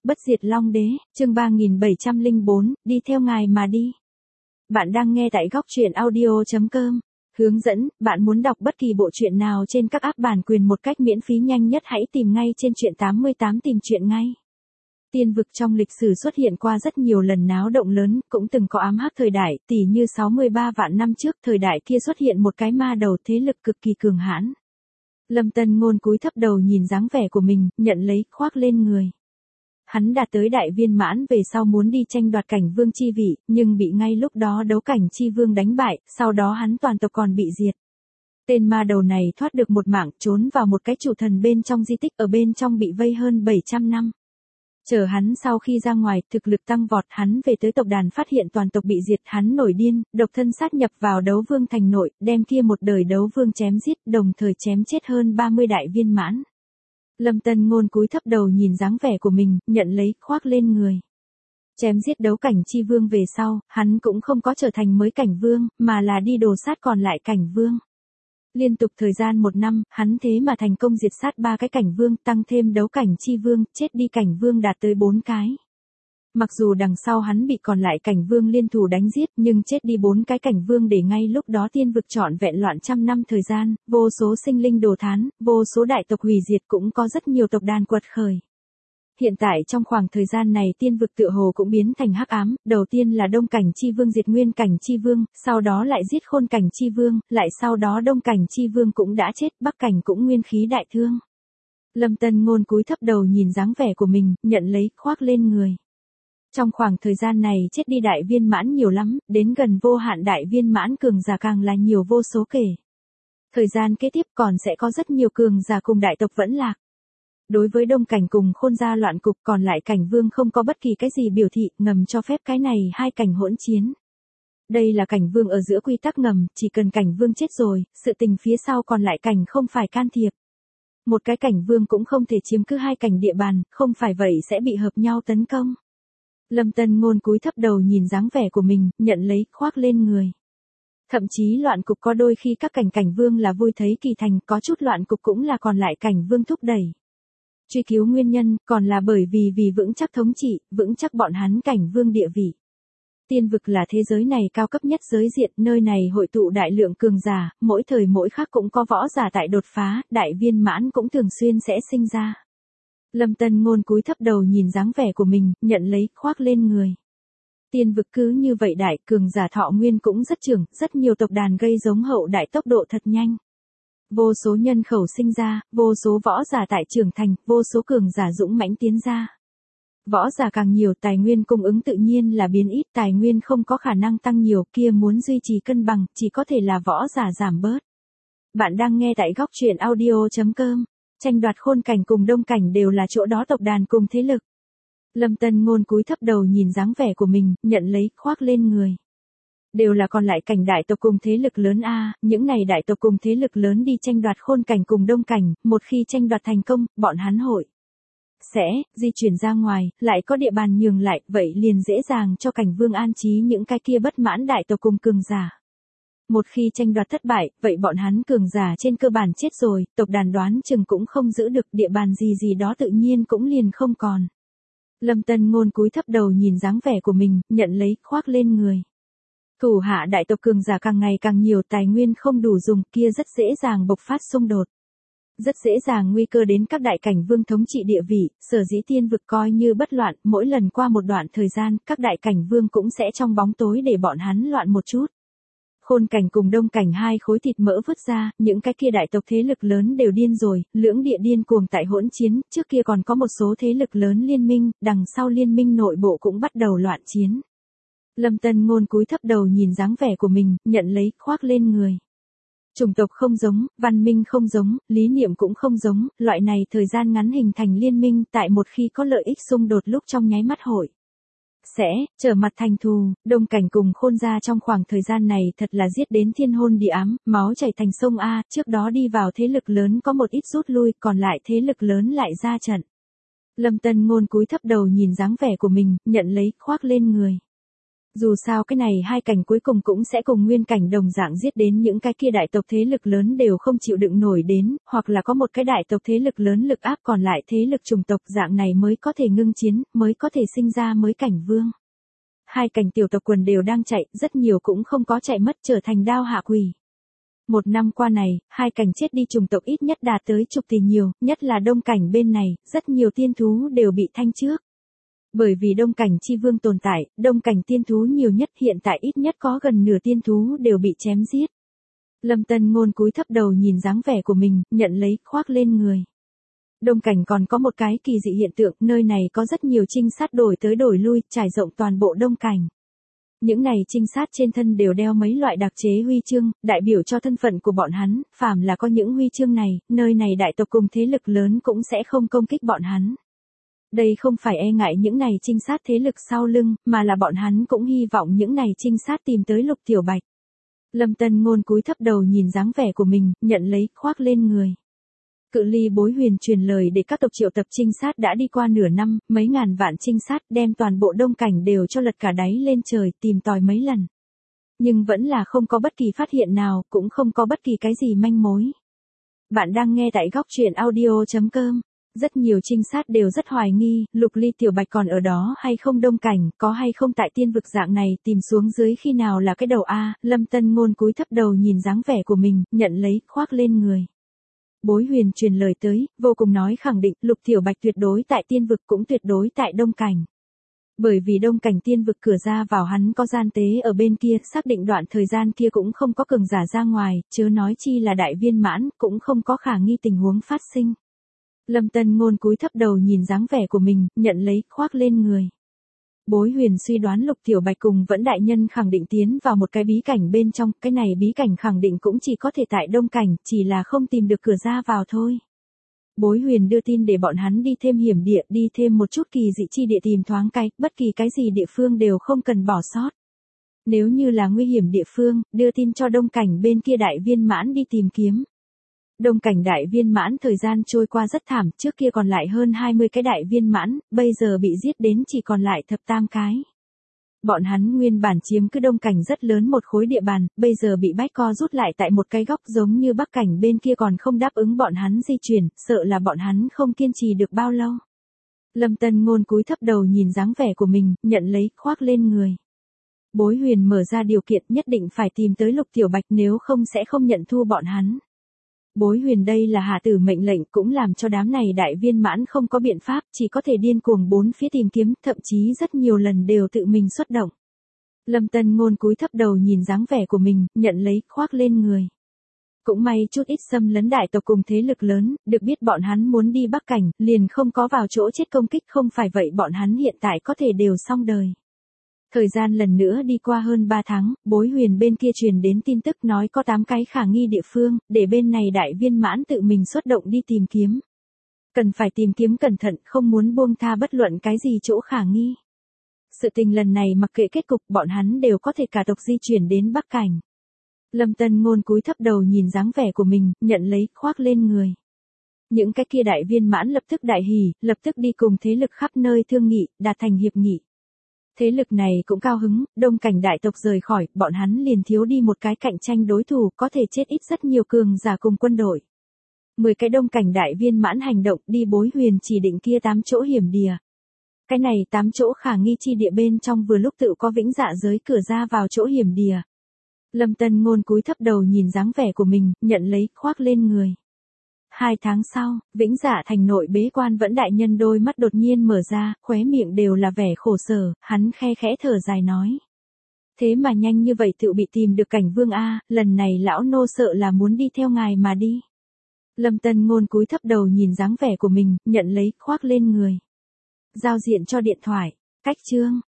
Bất diệt Long Đế, chương 3704, đi theo ngài mà đi. Bạn đang nghe tại góc truyện audio.com. Hướng dẫn, bạn muốn đọc bất kỳ bộ truyện nào trên các app bản quyền một cách miễn phí nhanh nhất hãy tìm ngay trên truyện 88 tìm truyện ngay. Tiên vực trong lịch sử xuất hiện qua rất nhiều lần náo động lớn, cũng từng có ám hắc thời đại, tỉ như 63 vạn năm trước, thời đại kia xuất hiện một cái ma đầu thế lực cực kỳ cường hãn. Lâm Tân Ngôn cúi thấp đầu nhìn dáng vẻ của mình, nhận lấy, khoác lên người. Hắn đạt tới đại viên mãn về sau muốn đi tranh đoạt cảnh vương chi vị, nhưng bị ngay lúc đó đấu cảnh chi vương đánh bại, sau đó hắn toàn tộc còn bị diệt. Tên ma đầu này thoát được một mạng, trốn vào một cái chủ thần bên trong di tích, ở bên trong bị vây hơn 700 năm. Chờ hắn sau khi ra ngoài, thực lực tăng vọt, hắn về tới tộc đàn phát hiện toàn tộc bị diệt, hắn nổi điên, độc thân sát nhập vào đấu vương thành nội, đem kia một đời đấu vương chém giết, đồng thời chém chết hơn 30 đại viên mãn. Lâm Tân Ngôn cúi thấp đầu nhìn dáng vẻ của mình, nhận lấy, khoác lên người. Chém giết đấu cảnh chi vương về sau, hắn cũng không có trở thành mới cảnh vương, mà là đi đồ sát còn lại cảnh vương. Liên tục thời gian 1 năm, hắn thế mà thành công diệt sát 3 cái cảnh vương, tăng thêm đấu cảnh chi vương, chết đi cảnh vương đạt tới 4 cái. Mặc dù đằng sau hắn bị còn lại cảnh vương liên thủ đánh giết, nhưng chết đi 4 cái cảnh vương để ngay lúc đó tiên vực trọn vẹn loạn trăm năm thời gian, vô số sinh linh đồ thán, vô số đại tộc hủy diệt, cũng có rất nhiều tộc đàn quật khởi. Hiện tại trong khoảng thời gian này tiên vực tựa hồ cũng biến thành hắc ám, đầu tiên là đông cảnh chi vương diệt nguyên cảnh chi vương, sau đó lại giết khôn cảnh chi vương, lại sau đó đông cảnh chi vương cũng đã chết, bắc cảnh cũng nguyên khí đại thương. Lâm Tân Ngôn cúi thấp đầu nhìn dáng vẻ của mình, nhận lấy, khoác lên người. Trong khoảng thời gian này chết đi đại viên mãn nhiều lắm, đến gần vô hạn đại viên mãn cường giả càng là nhiều vô số kể. Thời gian kế tiếp còn sẽ có rất nhiều cường giả cùng đại tộc vẫn lạc. Đối với đông cảnh cùng khôn gia loạn cục, còn lại cảnh vương không có bất kỳ cái gì biểu thị, ngầm cho phép cái này hai cảnh hỗn chiến. Đây là cảnh vương ở giữa quy tắc ngầm, chỉ cần cảnh vương chết rồi, sự tình phía sau còn lại cảnh không phải can thiệp. Một cái cảnh vương cũng không thể chiếm cứ hai cảnh địa bàn, không phải vậy sẽ bị hợp nhau tấn công. Lâm Tân Ngôn cúi thấp đầu nhìn dáng vẻ của mình, nhận lấy, khoác lên người. Thậm chí loạn cục có đôi khi các cảnh vương là vui thấy kỳ thành, có chút loạn cục cũng là còn lại cảnh vương thúc đẩy. Truy cứu nguyên nhân, còn là bởi vì vững chắc thống trị, vững chắc bọn hắn cảnh vương địa vị. Tiên vực là thế giới này cao cấp nhất giới diện, nơi này hội tụ đại lượng cường giả, mỗi thời mỗi khắc cũng có võ giả tại đột phá, đại viên mãn cũng thường xuyên sẽ sinh ra. Lâm Tân Ngôn cúi thấp đầu nhìn dáng vẻ của mình, nhận lấy, khoác lên người. Tiên vực cứ như vậy đại, cường giả thọ nguyên cũng rất trưởng, rất nhiều tộc đàn gây giống hậu đại tốc độ thật nhanh. Vô số nhân khẩu sinh ra, vô số võ giả tại trưởng thành, vô số cường giả dũng mãnh tiến ra. Võ giả càng nhiều, tài nguyên cung ứng tự nhiên là biến ít, tài nguyên không có khả năng tăng nhiều, kia muốn duy trì cân bằng, chỉ có thể là võ giả giảm bớt. Bạn đang nghe tại góc truyện audio.com. Tranh đoạt khôn cảnh cùng đông cảnh đều là chỗ đó tộc đàn cùng thế lực. Lâm Tân Ngôn cúi thấp đầu nhìn dáng vẻ của mình, nhận lấy, khoác lên người. Đều là còn lại cảnh đại tộc cùng thế lực lớn a, những này đại tộc cùng thế lực lớn đi tranh đoạt khôn cảnh cùng đông cảnh, một khi tranh đoạt thành công, bọn hắn hội sẽ di chuyển ra ngoài, lại có địa bàn nhường lại, vậy liền dễ dàng cho cảnh vương an trí những cái kia bất mãn đại tộc cùng cường giả. Một khi tranh đoạt thất bại, vậy bọn hắn cường giả trên cơ bản chết rồi, tộc đàn đoán chừng cũng không giữ được, địa bàn gì đó tự nhiên cũng liền không còn. Lâm Tân Ngôn cúi thấp đầu nhìn dáng vẻ của mình, nhận lấy, khoác lên người. Thủ hạ đại tộc cường giả càng ngày càng nhiều, tài nguyên không đủ dùng, kia rất dễ dàng bộc phát xung đột. Rất dễ dàng nguy cơ đến các đại cảnh vương thống trị địa vị, sở dĩ tiên vực coi như bất loạn, mỗi lần qua một đoạn thời gian, các đại cảnh vương cũng sẽ trong bóng tối để bọn hắn loạn một chút. Khôn cảnh cùng đông cảnh hai khối thịt mỡ vứt ra, những cái kia đại tộc thế lực lớn đều điên rồi, lưỡng địa điên cuồng tại hỗn chiến, trước kia còn có một số thế lực lớn liên minh, đằng sau liên minh nội bộ cũng bắt đầu loạn chiến. Lâm Tân Ngôn cúi thấp đầu nhìn dáng vẻ của mình, nhận lấy, khoác lên người. Chủng tộc không giống, văn minh không giống, lý niệm cũng không giống, loại này thời gian ngắn hình thành liên minh, tại một khi có lợi ích xung đột lúc trong nháy mắt hội sẽ trở mặt thành thù. Đông cảnh cùng khôn gia trong khoảng thời gian này thật là giết đến thiên hôn địa ám, máu chảy thành sông a, trước đó đi vào thế lực lớn có một ít rút lui, còn lại thế lực lớn lại ra trận. Lâm Tân Ngôn cúi thấp đầu nhìn dáng vẻ của mình, nhận lấy, khoác lên người. Dù sao cái này hai cảnh cuối cùng cũng sẽ cùng nguyên cảnh đồng dạng giết đến những cái kia đại tộc thế lực lớn đều không chịu đựng nổi đến, hoặc là có một cái đại tộc thế lực lớn lực áp còn lại thế lực chủng tộc dạng này mới có thể ngưng chiến, mới có thể sinh ra mới cảnh vương. Hai cảnh tiểu tộc quần đều đang chạy, rất nhiều cũng không có chạy mất trở thành đao hạ quỷ. Một năm qua này, hai cảnh chết đi chủng tộc ít nhất đạt tới chục tỷ nhiều, nhất là đông cảnh bên này, rất nhiều tiên thú đều bị thanh trước. Bởi vì đông cảnh chi vương tồn tại, đông cảnh tiên thú nhiều nhất hiện tại ít nhất có gần nửa tiên thú đều bị chém giết. Lâm Tân Ngôn cúi thấp đầu nhìn dáng vẻ của mình, nhận lấy, khoác lên người. Đông cảnh còn có một cái kỳ dị hiện tượng, nơi này có rất nhiều trinh sát đổi tới đổi lui, trải rộng toàn bộ đông cảnh. Những này trinh sát trên thân đều đeo mấy loại đặc chế huy chương, đại biểu cho thân phận của bọn hắn, phàm là có những huy chương này, nơi này đại tộc cùng thế lực lớn cũng sẽ không công kích bọn hắn. Đây không phải e ngại những này trinh sát thế lực sau lưng, mà là bọn hắn cũng hy vọng những này trinh sát tìm tới Lục Tiểu Bạch. Lâm Tân Ngôn cúi thấp đầu nhìn dáng vẻ của mình, nhận lấy, khoác lên người. Cự ly Bối Huyền truyền lời để các tộc triệu tập trinh sát đã đi qua nửa năm, mấy ngàn vạn trinh sát đem toàn bộ đông cảnh đều cho lật cả đáy lên trời tìm tòi mấy lần. Nhưng vẫn là không có bất kỳ phát hiện nào, cũng không có bất kỳ cái gì manh mối. Bạn đang nghe tại góc truyện audio.com. Rất nhiều trinh sát đều rất hoài nghi, Lục Ly Tiểu Bạch còn ở đó hay không đông cảnh, có hay không tại tiên vực dạng này tìm xuống dưới khi nào là cái đầu A, Lâm Tân Ngôn cúi thấp đầu nhìn dáng vẻ của mình, nhận lấy, khoác lên người. Bối Huyền truyền lời tới, vô cùng nói khẳng định, Lục Tiểu Bạch tuyệt đối tại tiên vực cũng tuyệt đối tại đông cảnh. Bởi vì đông cảnh tiên vực cửa ra vào hắn có gian tế ở bên kia, xác định đoạn thời gian kia cũng không có cường giả ra ngoài, chớ nói chi là đại viên mãn, cũng không có khả nghi tình huống phát sinh. Lâm Tân Ngôn cúi thấp đầu nhìn dáng vẻ của mình, nhận lấy, khoác lên người. Bối Huyền suy đoán Lục Tiểu Bạch cùng vẫn đại nhân khẳng định tiến vào một cái bí cảnh bên trong, cái này bí cảnh khẳng định cũng chỉ có thể tại đông cảnh, chỉ là không tìm được cửa ra vào thôi. Bối Huyền đưa tin để bọn hắn đi thêm hiểm địa, đi thêm một chút kỳ dị chi địa tìm thoáng cái, bất kỳ cái gì địa phương đều không cần bỏ sót. Nếu như là nguy hiểm địa phương, đưa tin cho đông cảnh bên kia đại viên mãn đi tìm kiếm. Đông cảnh đại viên mãn thời gian trôi qua rất thảm, trước kia còn lại hơn 20 cái đại viên mãn, bây giờ bị giết đến chỉ còn lại thập tam cái. Bọn hắn nguyên bản chiếm cứ đông cảnh rất lớn một khối địa bàn, bây giờ bị bách co rút lại tại một cái góc giống như bắc cảnh bên kia còn không đáp ứng bọn hắn di chuyển, sợ là bọn hắn không kiên trì được bao lâu. Lâm Tân Ngôn cúi thấp đầu nhìn dáng vẻ của mình, nhận lấy, khoác lên người. Bối Huyền mở ra điều kiện nhất định phải tìm tới Lục Tiểu Bạch nếu không sẽ không nhận thua bọn hắn. Bối Huyền đây là hạ tử mệnh lệnh cũng làm cho đám này đại viên mãn không có biện pháp, chỉ có thể điên cuồng bốn phía tìm kiếm, thậm chí rất nhiều lần đều tự mình xuất động. Lâm Tân Ngôn cúi thấp đầu nhìn dáng vẻ của mình, nhận lấy, khoác lên người. Cũng may chút ít xâm lấn đại tộc cùng thế lực lớn, được biết bọn hắn muốn đi bắc cảnh, liền không có vào chỗ chết công kích, không phải vậy bọn hắn hiện tại có thể đều xong đời. Thời gian lần nữa đi qua hơn 3 tháng, Bối Huyền bên kia truyền đến tin tức nói có 8 cái khả nghi địa phương, để bên này đại viên mãn tự mình xuất động đi tìm kiếm. Cần phải tìm kiếm cẩn thận, không muốn buông tha bất luận cái gì chỗ khả nghi. Sự tình lần này mặc kệ kết cục, bọn hắn đều có thể cả tộc di chuyển đến Bắc Cảnh. Lâm Tân Ngôn cúi thấp đầu nhìn dáng vẻ của mình, nhận lấy, khoác lên người. Những cái kia đại viên mãn lập tức đại hỉ, lập tức đi cùng thế lực khắp nơi thương nghị, đạt thành hiệp nghị. Thế lực này cũng cao hứng, đông cảnh đại tộc rời khỏi, bọn hắn liền thiếu đi một cái cạnh tranh đối thủ, có thể chết ít rất nhiều cường giả cùng quân đội. 10 cái đông cảnh đại viên mãn hành động đi Bối Huyền chỉ định kia 8 chỗ hiểm địa. Cái này 8 chỗ khả nghi chi địa bên trong vừa lúc tự có vĩnh dạ giới cửa ra vào chỗ hiểm địa. Lâm Tân Ngôn cúi thấp đầu nhìn dáng vẻ của mình, nhận lấy, khoác lên người. 2 tháng sau, Vĩnh Dạ thành nội bế quan vẫn đại nhân đôi mắt đột nhiên mở ra, khóe miệng đều là vẻ khổ sở, hắn khe khẽ thở dài nói. Thế mà nhanh như vậy tự bị tìm được cảnh vương A, lần này lão nô sợ là muốn đi theo ngài mà đi. Lâm Tân Ngôn cúi thấp đầu nhìn dáng vẻ của mình, nhận lấy, khoác lên người. Giao diện cho điện thoại, cách chương.